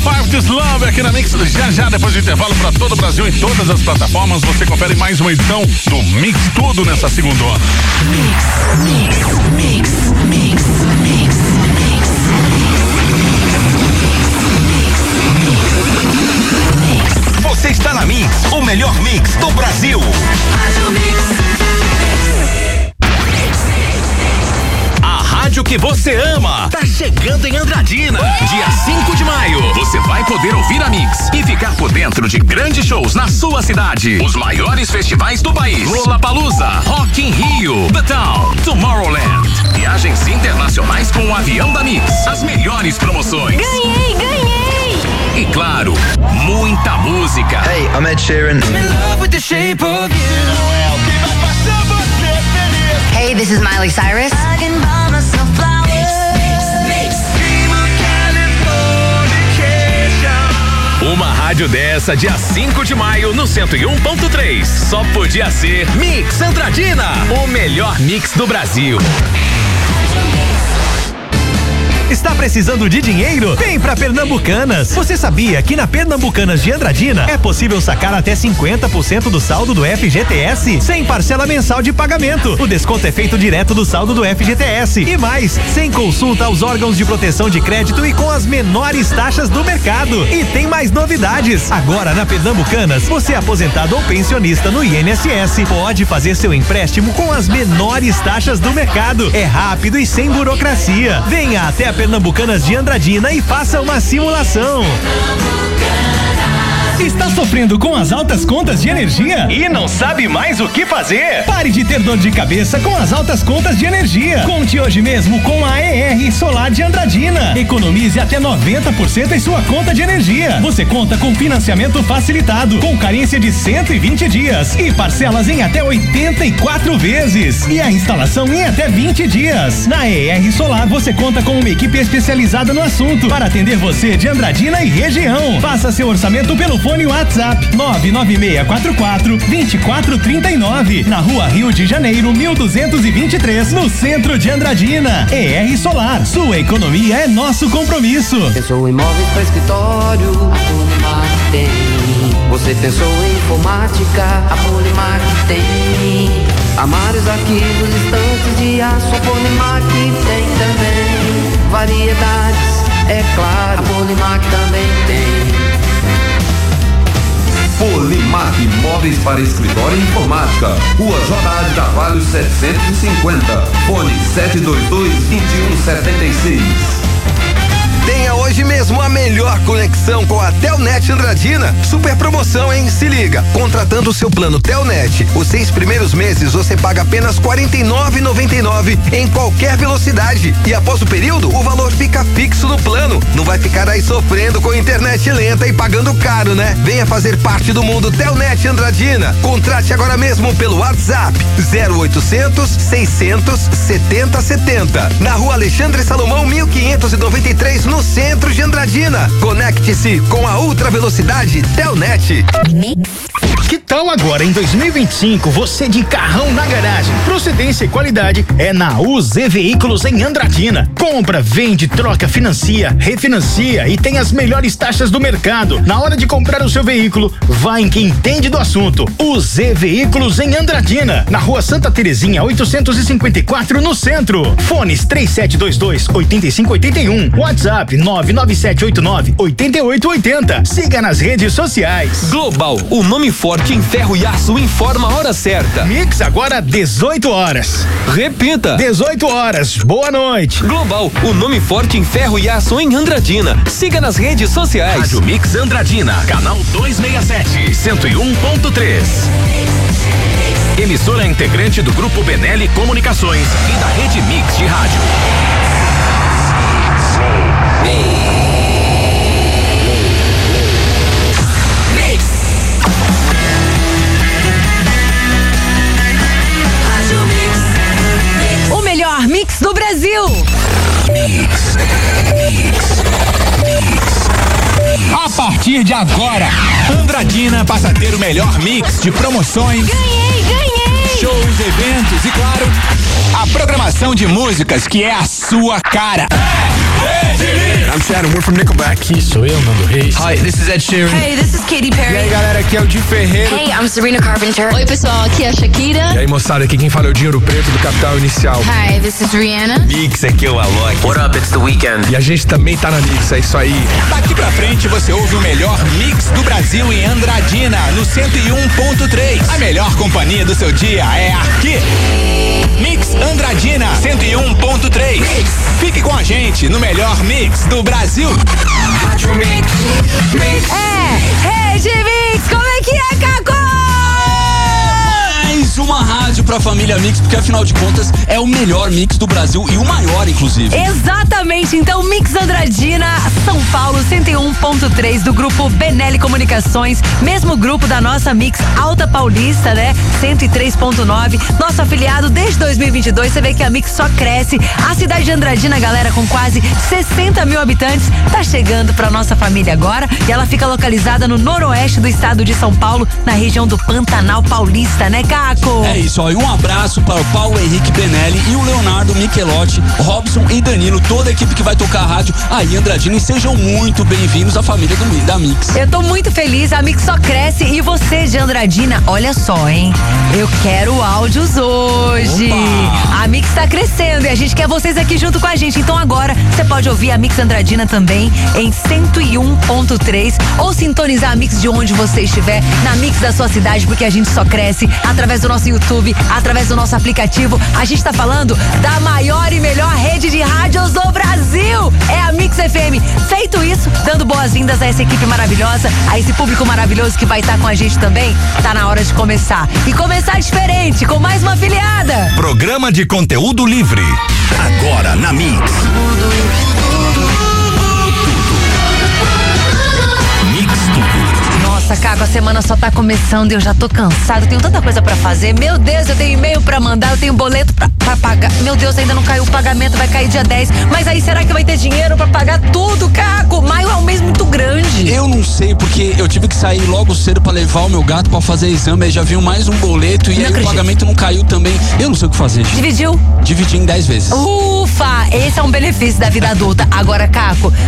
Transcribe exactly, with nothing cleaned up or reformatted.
Five This Love aqui na Mix. Já já, depois do intervalo, para todo o Brasil, em todas as plataformas, você confere mais uma edição do Mix Tudo nessa segunda hora. Mix, mix, mix, mix, mix, mix, mix. Você está na Mix, o melhor mix do Brasil. Rádio que você ama, tá chegando em Andradina. Dia cinco de maio, você vai poder ouvir a Mix e ficar por dentro de grandes shows na sua cidade. Os maiores festivais do país: Lollapalooza, Rock in Rio, The Town, Tomorrowland. Viagens internacionais com o avião da Mix. As melhores promoções. Ganhei, ganhei! E claro, muita música. Hey, I'm Ed Sheeran. I'm in love with the shape of you. Hey, this is Miley Cyrus. I can buy myself flowers. Mix, mix. Uma rádio dessa, dia cinco de maio, no cento e um ponto três. Só podia ser Mix Andradina, o melhor mix do Brasil. Está precisando de dinheiro? Vem pra Pernambucanas. Você sabia que na Pernambucanas de Andradina é possível sacar até cinquenta por cento do saldo do F G T S sem parcela mensal de pagamento? O desconto é feito direto do saldo do F G T S e mais, sem consulta aos órgãos de proteção de crédito e com as menores taxas do mercado. E tem mais novidades. Agora na Pernambucanas, você é aposentado ou pensionista no I N S S pode fazer seu empréstimo com as menores taxas do mercado. É rápido e sem burocracia. Venha até a Pernambucanas de Andradina e faça uma simulação. Está sofrendo com as altas contas de energia e não sabe mais o que fazer? Pare de ter dor de cabeça com as altas contas de energia. Conte hoje mesmo com a E R Solar de Andradina. Economize até noventa por cento em sua conta de energia. Você conta com financiamento facilitado, com carência de cento e vinte dias e parcelas em até oitenta e quatro vezes. E a instalação em até vinte dias. Na E R Solar você conta com uma equipe especializada no assunto para atender você de Andradina e região. Faça seu orçamento pelo fone WhatsApp nove nove seis quatro quatro, dois quatro três nove, na Rua Rio de Janeiro, mil duzentos e vinte e três, no centro de Andradina. E R Solar, sua economia é nosso compromisso. Pensou em móveis para escritório, a Polimark tem. Você pensou em informática, a Polimark tem. Armários, arquivos, estantes de aço, a Polimark tem também. Variedades, é claro, a Polimark também tem. Polimark Móveis para Escritório e Informática, Rua Jornal de Carvalho setecentos e cinquenta, fone sete dois dois, dois um sete seis. Tenha hoje mesmo a melhor conexão com a Telnet Andradina. Super promoção, hein? Se liga. Contratando o seu plano Telnet, os seis primeiros meses você paga apenas quarenta e nove reais e noventa e nove centavos em qualquer velocidade. E após o período, o valor fica fixo no plano. Não vai ficar aí sofrendo com internet lenta e pagando caro, né? Venha fazer parte do mundo Telnet Andradina. Contrate agora mesmo pelo WhatsApp zero oitocentos, seiscentos, setenta, setenta. Na Rua Alexandre Salomão, mil quinhentos e noventa e três, no centro de Andradina. Conecte-se com a ultra velocidade Telnet. Que tal agora em dois mil e vinte e cinco você de carrão na garagem? Procedência e qualidade é na U Z Veículos em Andradina. Compra, vende, troca, financia, refinancia e tem as melhores taxas do mercado. Na hora de comprar o seu veículo, vá em quem entende do assunto. U Z Veículos em Andradina, na Rua Santa Terezinha oitocentos e cinquenta e quatro, no centro. Fones três sete dois dois, oito cinco oito um, WhatsApp nove nove sete oito nove, oito oito oito zero. Siga nas redes sociais. Global, o nome forte em ferro e aço, informa a hora certa. Mix agora dezoito horas. Repita. dezoito horas. Boa noite. Global, o nome forte em ferro e aço em Andradina. Siga nas redes sociais. Rádio Mix Andradina, canal duzentos e sessenta e sete, cento e um ponto três. Emissora integrante do Grupo Benelli Comunicações e da Rede Mix de Rádio. O melhor mix do Brasil. Mix, mix, mix. A partir de agora, Andradina passa a ter o melhor mix de promoções. Ganhei, ganhei. Shows, eventos e, claro, a programação de músicas que é a sua cara. Chad and we're from Nickelback. Aqui sou eu, Nando Reis. Hi, this is Ed Sheeran. Hey, this is Katy Perry. E aí, galera, aqui é o Di Ferreiro. Hey, I'm Sabrina Carpenter. Oi, pessoal, aqui é a Shakira. E aí, moçada, aqui quem fala é o Dinheiro Preto do Capital Inicial. Hi, this is Rihanna. Mix, aqui é o Alok. What up, it's The Weeknd. E a gente também tá na Mix, é isso aí. Daqui pra frente você ouve o melhor mix do Brasil em Andradina, no cento e um ponto três. A melhor companhia do seu dia é aqui. Mix Andradina cento e um ponto três. Fique com a gente no melhor mix do Brasil. É, Rede Mix, como é que é, Caco? Mais uma rádio pra família Mix, porque afinal de contas é o melhor mix do Brasil e o maior, inclusive. Exatamente, então Mix Andradina, São Paulo cento e um ponto três do grupo Benelli Comunicações, mesmo grupo da nossa Mix Alta Paulista, né? cento e três ponto nove, nosso afiliado desde dois mil e vinte e dois, você vê que a Mix só cresce. A cidade de Andradina, galera, com quase sessenta mil habitantes, tá chegando pra nossa família agora e ela fica localizada no noroeste do estado de São Paulo, na região do Pantanal Paulista, né, Caco? É isso, ó, e um abraço para o Paulo Henrique Benelli e o Leonardo Michelotti, Robson e Danilo, toda a equipe que vai tocar a rádio aí em Andradina, e sejam muito bem-vindos à família do, da Mix. Eu tô muito feliz, a Mix só cresce e você de Andradina, olha só, hein? Eu quero áudios hoje. Opa. A Mix tá crescendo e a gente quer vocês aqui junto com a gente, então agora você pode ouvir a Mix Andradina também em cento e um ponto três ou sintonizar a Mix de onde você estiver, na Mix da sua cidade, porque a gente só cresce através do nosso YouTube, através do nosso aplicativo. A gente tá falando da maior e melhor rede de rádios do Brasil. É a Mix F M. Feito isso, dando boas-vindas a essa equipe maravilhosa, a esse público maravilhoso que vai estar com a gente também. Tá na hora de começar. E começar diferente, com mais uma afiliada. Programa de conteúdo livre. Agora na Mix. Mix Tudo. Nossa, Caco, a semana só tá começando e eu já tô cansado, tenho tanta coisa pra fazer. Meu Deus, eu tenho e-mail pra mandar, eu tenho boleto pra, pra pagar. Meu Deus, ainda não caiu o pagamento, vai cair dia dez. Mas aí será que vai ter dinheiro pra pagar tudo, Caco? Maio é um mês muito grande. Eu não sei, porque eu tive que sair logo cedo pra levar o meu gato pra fazer exame, aí já viu mais um boleto e não aí acredito. O pagamento não caiu também. Eu não sei o que fazer. Dividiu? Dividi em dez vezes. Ufa, esse é um benefício da vida adulta. Agora, Caco,